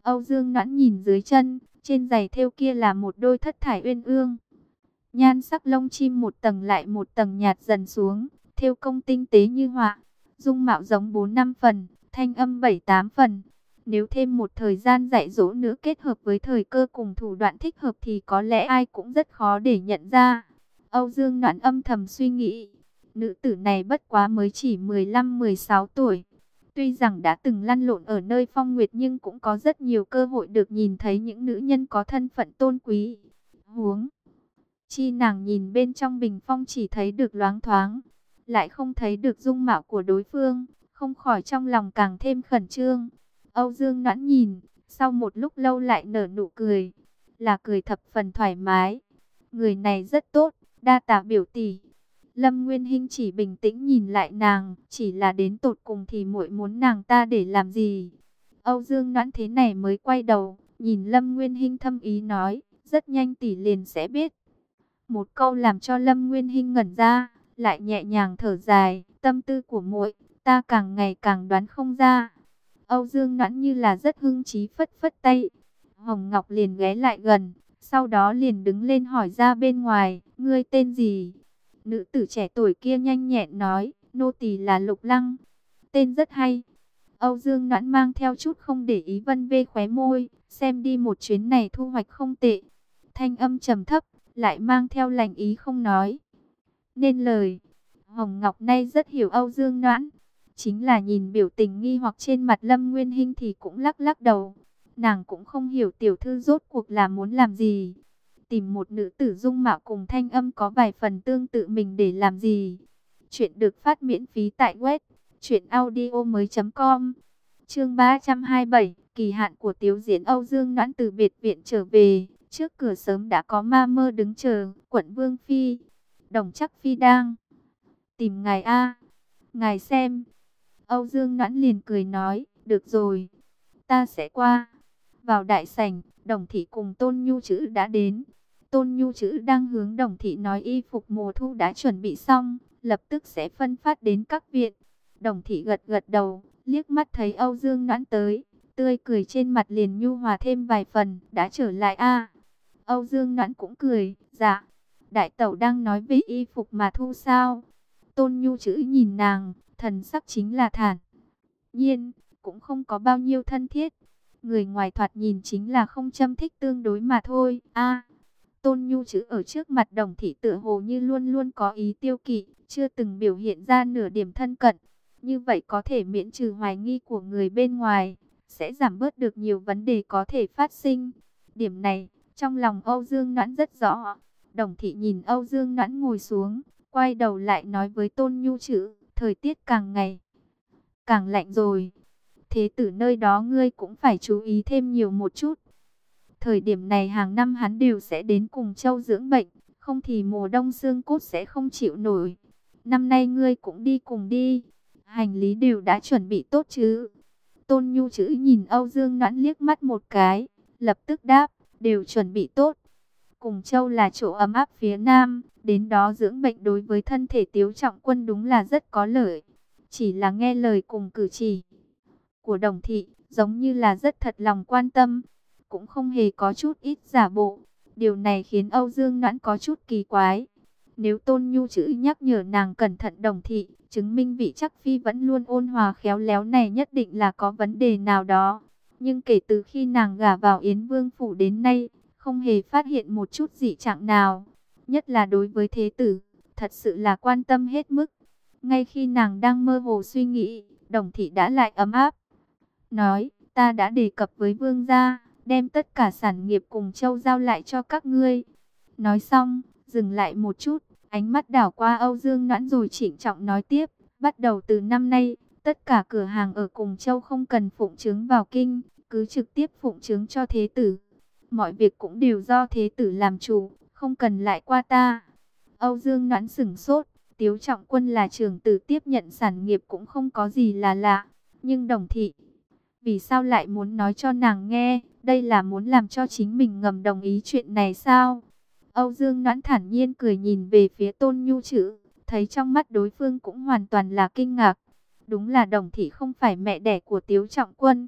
Speaker 1: Âu Dương Noãn nhìn dưới chân, trên giày thêu kia là một đôi thất thải uyên ương. Nhan sắc lông chim một tầng lại một tầng nhạt dần xuống, thêu công tinh tế như họa, dung mạo giống bốn năm phần, thanh âm bảy tám phần. Nếu thêm một thời gian dạy dỗ nữa kết hợp với thời cơ cùng thủ đoạn thích hợp thì có lẽ ai cũng rất khó để nhận ra. Âu Dương Noãn âm thầm suy nghĩ, nữ tử này bất quá mới chỉ mười lăm mười sáu tuổi. Tuy rằng đã từng lăn lộn ở nơi phong nguyệt nhưng cũng có rất nhiều cơ hội được nhìn thấy những nữ nhân có thân phận tôn quý. Huống chi nàng nhìn bên trong bình phong chỉ thấy được loáng thoáng, lại không thấy được dung mạo của đối phương, không khỏi trong lòng càng thêm khẩn trương. Âu Dương Noãn nhìn, sau một lúc lâu lại nở nụ cười, là cười thập phần thoải mái. Người này rất tốt, đa tạ biểu tỷ. Lâm Nguyên Hinh chỉ bình tĩnh nhìn lại nàng, chỉ là đến tột cùng thì muội muốn nàng ta để làm gì? Âu Dương Noãn thế này mới quay đầu, nhìn Lâm Nguyên Hinh thâm ý nói, rất nhanh tỷ liền sẽ biết. Một câu làm cho Lâm Nguyên Hinh ngẩn ra, lại nhẹ nhàng thở dài, tâm tư của muội, ta càng ngày càng đoán không ra. Âu Dương Noãn như là rất hưng trí phất phất tay. Hồng Ngọc liền ghé lại gần, sau đó liền đứng lên hỏi ra bên ngoài, ngươi tên gì? Nữ tử trẻ tuổi kia nhanh nhẹn nói, nô tỳ là Lục Lăng. Tên rất hay. Âu Dương Noãn mang theo chút không để ý vân vê khóe môi, xem đi một chuyến này thu hoạch không tệ. Thanh âm trầm thấp, lại mang theo lành ý không nói nên lời. Hồng Ngọc nay rất hiểu Âu Dương Noãn, chính là nhìn biểu tình nghi hoặc trên mặt Lâm Nguyên Hinh thì cũng lắc lắc đầu. Nàng cũng không hiểu tiểu thư rốt cuộc là muốn làm gì. Tìm một nữ tử dung mạo cùng thanh âm có vài phần tương tự mình để làm gì. Chuyện được phát miễn phí tại web truyện audio mới chấm com. Chương ba trăm hai mươi bảy, kỳ hạn của Tiếu diễn. Âu Dương Noãn từ biệt viện trở về, trước cửa sớm đã có ma mơ đứng chờ. Quận Vương phi, Đồng Chắc phi đang tìm ngài a. Ngài xem. Âu Dương Noãn liền cười nói, được rồi, ta sẽ qua. Vào đại sảnh, Đồng thị cùng Tôn Nhu Chữ đã đến. Tôn Nhu Chữ đang hướng Đồng thị nói y phục mùa thu đã chuẩn bị xong, lập tức sẽ phân phát đến các viện. Đồng thị gật gật đầu, liếc mắt thấy Âu Dương Noãn tới, tươi cười trên mặt liền nhu hòa thêm vài phần, đã trở lại a. Âu Dương Noãn cũng cười, dạ, đại tẩu đang nói về y phục mà thu sao? Tôn Nhu Chữ nhìn nàng, thần sắc chính là thản nhiên, cũng không có bao nhiêu thân thiết. Người ngoài thoạt nhìn chính là không châm thích tương đối mà thôi. A, Tôn Nhu Chữ ở trước mặt Đồng thị tựa hồ như luôn luôn có ý tiêu kỵ, chưa từng biểu hiện ra nửa điểm thân cận. Như vậy có thể miễn trừ hoài nghi của người bên ngoài, sẽ giảm bớt được nhiều vấn đề có thể phát sinh. Điểm này, trong lòng Âu Dương Noãn rất rõ. Đồng thị nhìn Âu Dương Noãn ngồi xuống, quay đầu lại nói với Tôn Nhu Chữ, thời tiết càng ngày càng lạnh rồi. Thế tử nơi đó ngươi cũng phải chú ý thêm nhiều một chút. Thời điểm này hàng năm hắn đều sẽ đến cùng châu dưỡng bệnh, không thì mùa đông xương cốt sẽ không chịu nổi. Năm nay ngươi cũng đi cùng đi. Hành lý đều đã chuẩn bị tốt chứ? Tôn Nhu Chữ nhìn Âu Dương Noãn liếc mắt một cái, lập tức đáp, đều chuẩn bị tốt. Cùng châu là chỗ ấm áp phía nam, đến đó dưỡng bệnh đối với thân thể Tiếu Trọng Quân đúng là rất có lợi. Chỉ là nghe lời cùng cử chỉ của Đồng thị, giống như là rất thật lòng quan tâm, cũng không hề có chút ít giả bộ. Điều này khiến Âu Dương Noãn có chút kỳ quái. Nếu Tôn Nhu Chữ nhắc nhở nàng cẩn thận Đồng thị, chứng minh vị chắc phi vẫn luôn ôn hòa khéo léo này nhất định là có vấn đề nào đó. Nhưng kể từ khi nàng gả vào Yến Vương phủ đến nay, không hề phát hiện một chút dị trạng nào. Nhất là đối với thế tử, thật sự là quan tâm hết mức. Ngay khi nàng đang mơ hồ suy nghĩ, Đồng thị đã lại ấm áp nói, ta đã đề cập với vương gia, đem tất cả sản nghiệp cùng châu giao lại cho các ngươi. Nói xong, dừng lại một chút, ánh mắt đảo qua Âu Dương Noãn rồi trịnh trọng nói tiếp, bắt đầu từ năm nay, tất cả cửa hàng ở cùng châu không cần phụng chứng vào kinh, cứ trực tiếp phụng chứng cho thế tử. Mọi việc cũng đều do thế tử làm chủ, không cần lại qua ta. Âu Dương Noãn sửng sốt, Tiếu Trọng Quân là trưởng tử tiếp nhận sản nghiệp cũng không có gì là lạ. Nhưng Đồng thị, vì sao lại muốn nói cho nàng nghe, đây là muốn làm cho chính mình ngầm đồng ý chuyện này sao? Âu Dương Noãn thản nhiên cười nhìn về phía Tôn Nhu Chữ, thấy trong mắt đối phương cũng hoàn toàn là kinh ngạc. Đúng là Đồng thị không phải mẹ đẻ của Tiếu Trọng Quân.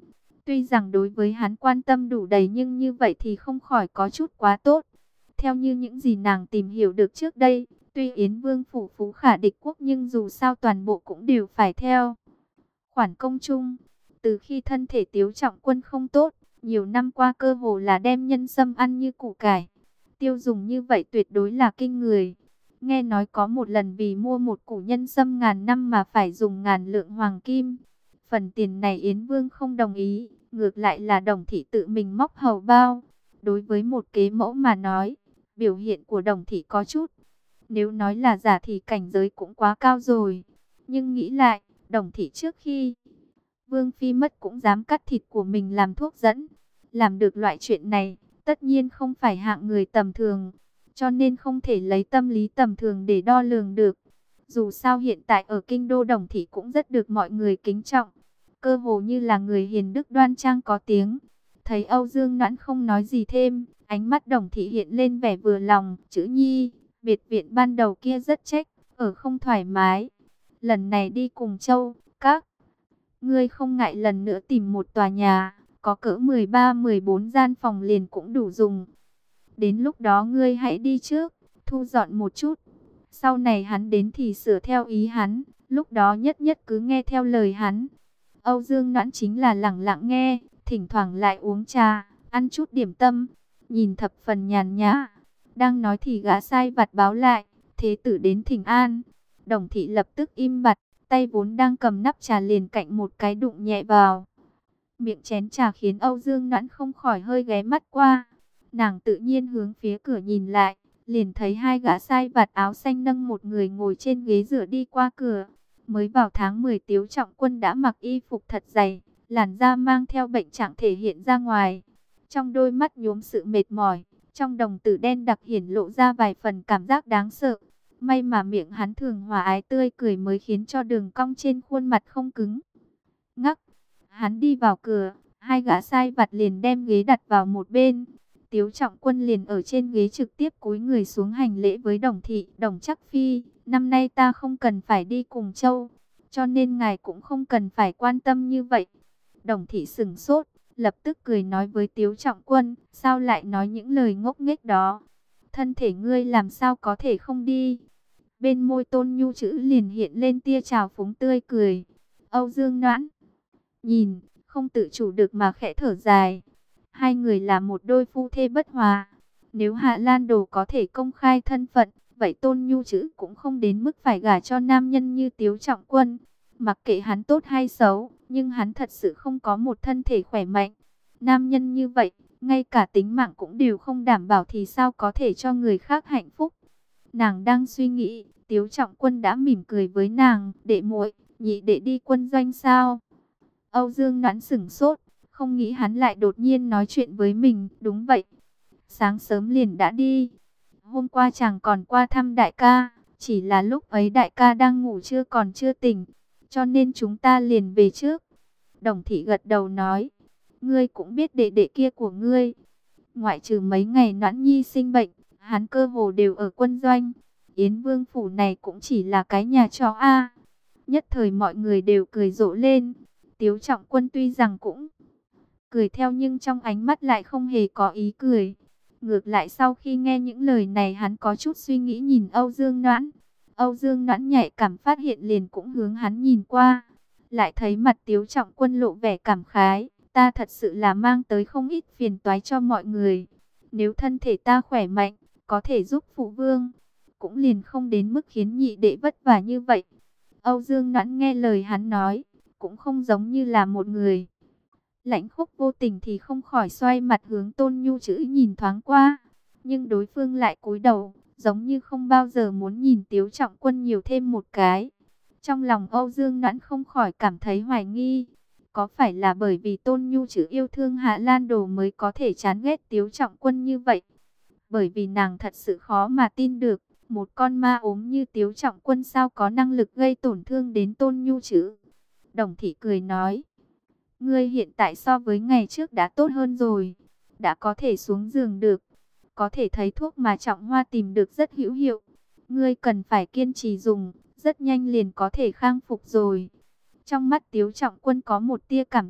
Speaker 1: Tuy rằng đối với hắn quan tâm đủ đầy nhưng như vậy thì không khỏi có chút quá tốt. Theo như những gì nàng tìm hiểu được trước đây, tuy Yến Vương phủ phú khả địch quốc nhưng dù sao toàn bộ cũng đều phải theo khoản công chung. Từ khi thân thể Tiếu Trọng Quân không tốt, nhiều năm qua cơ hồ là đem nhân sâm ăn như củ cải. Tiêu dùng như vậy tuyệt đối là kinh người. Nghe nói có một lần vì mua một củ nhân sâm ngàn năm mà phải dùng ngàn lượng hoàng kim. Phần tiền này Yến Vương không đồng ý, ngược lại là Đồng Thị tự mình móc hầu bao. Đối với một kế mẫu mà nói, biểu hiện của Đồng Thị có chút, nếu nói là giả thì cảnh giới cũng quá cao rồi. Nhưng nghĩ lại, Đồng Thị trước khi Vương Phi mất cũng dám cắt thịt của mình làm thuốc dẫn. Làm được loại chuyện này, tất nhiên không phải hạng người tầm thường, cho nên không thể lấy tâm lý tầm thường để đo lường được. Dù sao hiện tại ở kinh đô Đồng Thị cũng rất được mọi người kính trọng, cơ hồ như là người hiền đức đoan trang có tiếng. Thấy Âu Dương Noãn không nói gì thêm, ánh mắt Đồng Thị hiện lên vẻ vừa lòng. Chữ nhi, biệt viện ban đầu kia rất trách, ở không thoải mái. Lần này đi cùng Châu, các ngươi không ngại lần nữa tìm một tòa nhà, có cỡ mười ba mười bốn gian phòng liền cũng đủ dùng. Đến lúc đó ngươi hãy đi trước, thu dọn một chút. Sau này hắn đến thì sửa theo ý hắn, lúc đó nhất nhất cứ nghe theo lời hắn. Âu Dương Noãn chính là lẳng lặng nghe, thỉnh thoảng lại uống trà, ăn chút điểm tâm, nhìn thập phần nhàn nhã. Đang nói thì gã sai vặt báo lại, thế tử đến thỉnh an. Đồng Thị lập tức im bặt, tay vốn đang cầm nắp trà liền cạnh một cái đụng nhẹ vào miệng chén trà, khiến Âu Dương Noãn không khỏi hơi ghé mắt qua. Nàng tự nhiên hướng phía cửa nhìn lại, liền thấy hai gã sai vặt áo xanh nâng một người ngồi trên ghế rửa đi qua cửa. Mới vào tháng mười, Tiếu Trọng Quân đã mặc y phục thật dày, làn da mang theo bệnh trạng thể hiện ra ngoài. Trong đôi mắt nhuốm sự mệt mỏi, trong đồng tử đen đặc hiển lộ ra vài phần cảm giác đáng sợ. May mà miệng hắn thường hòa ái tươi cười mới khiến cho đường cong trên khuôn mặt không cứng ngắc. Hắn đi vào cửa, hai gã sai vặt liền đem ghế đặt vào một bên. Tiếu Trọng Quân liền ở trên ghế trực tiếp cúi người xuống hành lễ với Đồng Thị. Đồng Chắc Phi, năm nay ta không cần phải đi cùng Châu, cho nên ngài cũng không cần phải quan tâm như vậy. Đồng Thị sững sốt, lập tức cười nói với Tiếu Trọng Quân, sao lại nói những lời ngốc nghếch đó? Thân thể ngươi làm sao có thể không đi? Bên môi Tôn Nhu chữ liền hiện lên tia trào phúng tươi cười. Âu Dương Noãn nhìn, không tự chủ được mà khẽ thở dài. Hai người là một đôi phu thê bất hòa. Nếu Hạ Lan Đồ có thể công khai thân phận, vậy Tôn Nhu chữ cũng không đến mức phải gả cho nam nhân như Tiếu Trọng Quân. Mặc kệ hắn tốt hay xấu, nhưng hắn thật sự không có một thân thể khỏe mạnh. Nam nhân như vậy, ngay cả tính mạng cũng đều không đảm bảo thì sao có thể cho người khác hạnh phúc. Nàng đang suy nghĩ, Tiếu Trọng Quân đã mỉm cười với nàng. Đệ muội, nhị đệ đi quân doanh sao? Âu Dương Noãn sửng sốt, không nghĩ hắn lại đột nhiên nói chuyện với mình. Đúng vậy, sáng sớm liền đã đi. Hôm qua chàng còn qua thăm đại ca, chỉ là lúc ấy đại ca đang ngủ chưa còn chưa tỉnh, cho nên chúng ta liền về trước. Đồng Thị gật đầu nói, ngươi cũng biết đệ đệ kia của ngươi, ngoại trừ mấy ngày Noãn Nhi sinh bệnh, hắn cơ hồ đều ở quân doanh. Yến Vương phủ này cũng chỉ là cái nhà trọ a. Nhất thời mọi người đều cười rộ lên. Tiếu Trọng Quân tuy rằng cũng cười theo nhưng trong ánh mắt lại không hề có ý cười. Ngược lại sau khi nghe những lời này hắn có chút suy nghĩ nhìn Âu Dương Noãn. Âu Dương Noãn nhạy cảm phát hiện liền cũng hướng hắn nhìn qua. Lại thấy mặt Tiếu Trọng Quân lộ vẻ cảm khái. Ta thật sự là mang tới không ít phiền toái cho mọi người. Nếu thân thể ta khỏe mạnh, có thể giúp phụ vương, cũng liền không đến mức khiến nhị đệ vất vả như vậy. Âu Dương Noãn nghe lời hắn nói, cũng không giống như là một người lãnh khốc vô tình, thì không khỏi xoay mặt hướng Tôn Nhu chữ nhìn thoáng qua. Nhưng đối phương lại cúi đầu, giống như không bao giờ muốn nhìn Tiếu Trọng Quân nhiều thêm một cái. Trong lòng Âu Dương Noãn không khỏi cảm thấy hoài nghi. Có phải là bởi vì Tôn Nhu chữ yêu thương Hạ Lan Đồ mới có thể chán ghét Tiếu Trọng Quân như vậy? Bởi vì nàng thật sự khó mà tin được, một con ma ốm như Tiếu Trọng Quân sao có năng lực gây tổn thương đến Tôn Nhu chữ. Đồng Thị cười nói, ngươi hiện tại so với ngày trước đã tốt hơn rồi, đã có thể xuống giường được, có thể thấy thuốc mà Trọng Hoa tìm được rất hữu hiệu. Ngươi cần phải kiên trì dùng, rất nhanh liền có thể khang phục rồi. Trong mắt Tiếu Trọng Quân có một tia cảm động,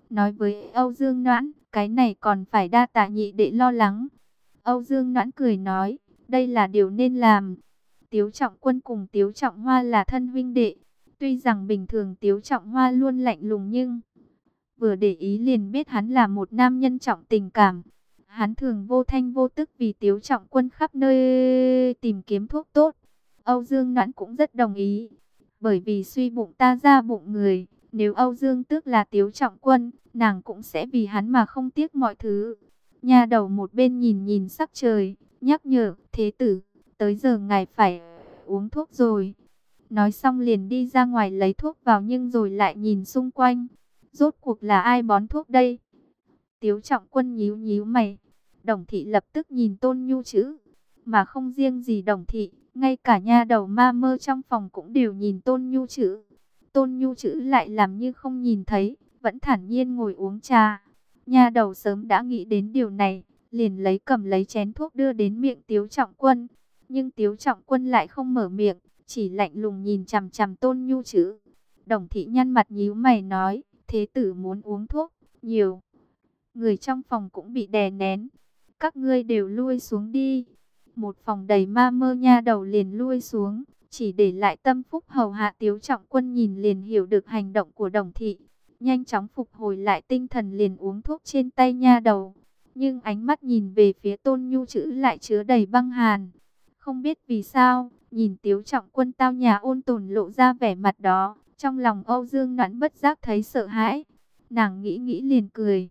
Speaker 1: nói với Âu Dương Noãn, cái này còn phải đa tạ nhị đệ lo lắng. Âu Dương Noãn cười nói, đây là điều nên làm. Tiếu Trọng Quân cùng Tiếu Trọng Hoa là thân huynh đệ. Tuy rằng bình thường Tiếu Trọng Hoa luôn lạnh lùng nhưng vừa để ý liền biết hắn là một nam nhân trọng tình cảm. Hắn thường vô thanh vô tức vì Tiếu Trọng Quân khắp nơi tìm kiếm thuốc tốt. Âu Dương Noãn cũng rất đồng ý. Bởi vì suy bụng ta ra bụng người. Nếu Âu Dương Tước là Tiếu Trọng Quân, nàng cũng sẽ vì hắn mà không tiếc mọi thứ. Nha đầu một bên nhìn nhìn sắc trời, nhắc nhở, thế tử, tới giờ ngài phải uống thuốc rồi. Nói xong liền đi ra ngoài lấy thuốc vào nhưng rồi lại nhìn xung quanh. Rốt cuộc là ai bón thuốc đây? Tiếu Trọng Quân nhíu nhíu mày. Đồng thị lập tức nhìn Tôn Nhu Chữ. Mà không riêng gì Đồng thị, ngay cả nha đầu ma mơ trong phòng cũng đều nhìn Tôn Nhu Chữ. Tôn Nhu Chữ lại làm như không nhìn thấy, vẫn thản nhiên ngồi uống trà. Nha đầu sớm đã nghĩ đến điều này, liền lấy cầm lấy chén thuốc đưa đến miệng Tiếu Trọng Quân. Nhưng Tiếu Trọng Quân lại không mở miệng, chỉ lạnh lùng nhìn chằm chằm Tôn Nhu Chữ. Đồng thị nhăn mặt nhíu mày nói, thế tử muốn uống thuốc, nhiều. Người trong phòng cũng bị đè nén. Các ngươi đều lui xuống đi. Một phòng đầy ma mơ nha đầu liền lui xuống, chỉ để lại Tâm Phúc hầu hạ. Tiếu Trọng Quân nhìn liền hiểu được hành động của Đồng thị. Nhanh chóng phục hồi lại tinh thần liền uống thuốc trên tay nha đầu. Nhưng ánh mắt nhìn về phía Tôn Nhu Chữ lại chứa đầy băng hàn. Không biết vì sao, nhìn Tiếu Trọng Quân tao nhã ôn tồn lộ ra vẻ mặt đó, trong lòng Âu Dương Noãn bất giác thấy sợ hãi. Nàng nghĩ nghĩ liền cười.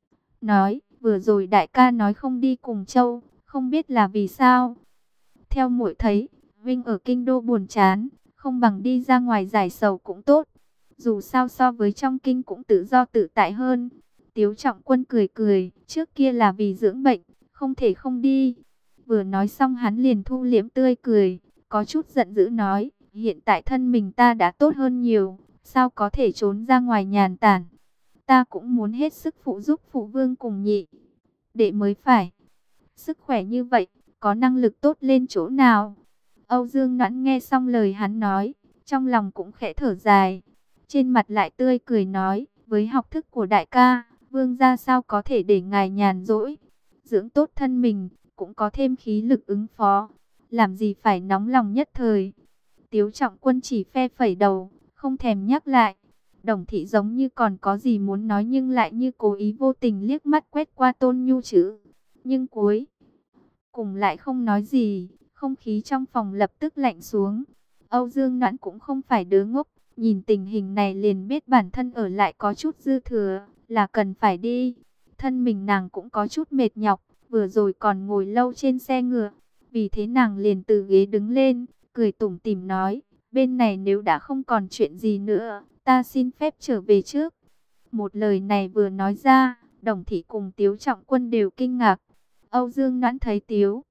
Speaker 1: Nói, vừa rồi đại ca nói không đi cùng Châu, không biết là vì sao. Theo muội thấy, Vinh ở kinh đô buồn chán, không bằng đi ra ngoài giải sầu cũng tốt. Dù sao so với trong kinh cũng tự do tự tại hơn. Tiếu Trọng Quân cười cười, trước kia là vì dưỡng bệnh, không thể không đi. Vừa nói xong hắn liền thu liễm tươi cười, có chút giận dữ nói, hiện tại thân mình ta đã tốt hơn nhiều, sao có thể trốn ra ngoài nhàn tản. Ta cũng muốn hết sức phụ giúp phụ vương cùng nhị đệ mới phải. Sức khỏe như vậy, có năng lực tốt lên chỗ nào? Âu Dương Noãn nghe xong lời hắn nói, trong lòng cũng khẽ thở dài. Trên mặt lại tươi cười nói, với học thức của đại ca, vương gia sao có thể để ngài nhàn rỗi. Dưỡng tốt thân mình, cũng có thêm khí lực ứng phó. Làm gì phải nóng lòng nhất thời. Tiếu Trọng Quân chỉ phe phẩy đầu, không thèm nhắc lại. Đồng thị giống như còn có gì muốn nói nhưng lại như cố ý vô tình liếc mắt quét qua Tôn Nhu Chữ. Nhưng cuối cùng lại không nói gì, không khí trong phòng lập tức lạnh xuống. Âu Dương Noãn cũng không phải đứa ngốc, nhìn tình hình này liền biết bản thân ở lại có chút dư thừa, là cần phải đi. Thân mình nàng cũng có chút mệt nhọc, vừa rồi còn ngồi lâu trên xe ngựa. Vì thế nàng liền từ ghế đứng lên, cười tủm tỉm nói, bên này nếu đã không còn chuyện gì nữa, ta xin phép trở về trước. Một lời này vừa nói ra, Đồng thị cùng Tiếu Trọng Quân đều kinh ngạc. Âu Dương Noãn thấy Tiếu